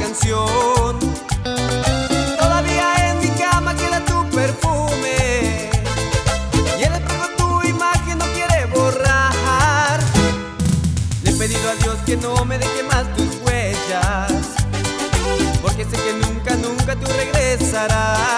canción. Todavía en mi cama queda tu perfume y el espejo tu imagen no quiere borrar. Le he pedido a Dios que no me deje más tus huellas, porque sé que nunca, nunca tú regresarás.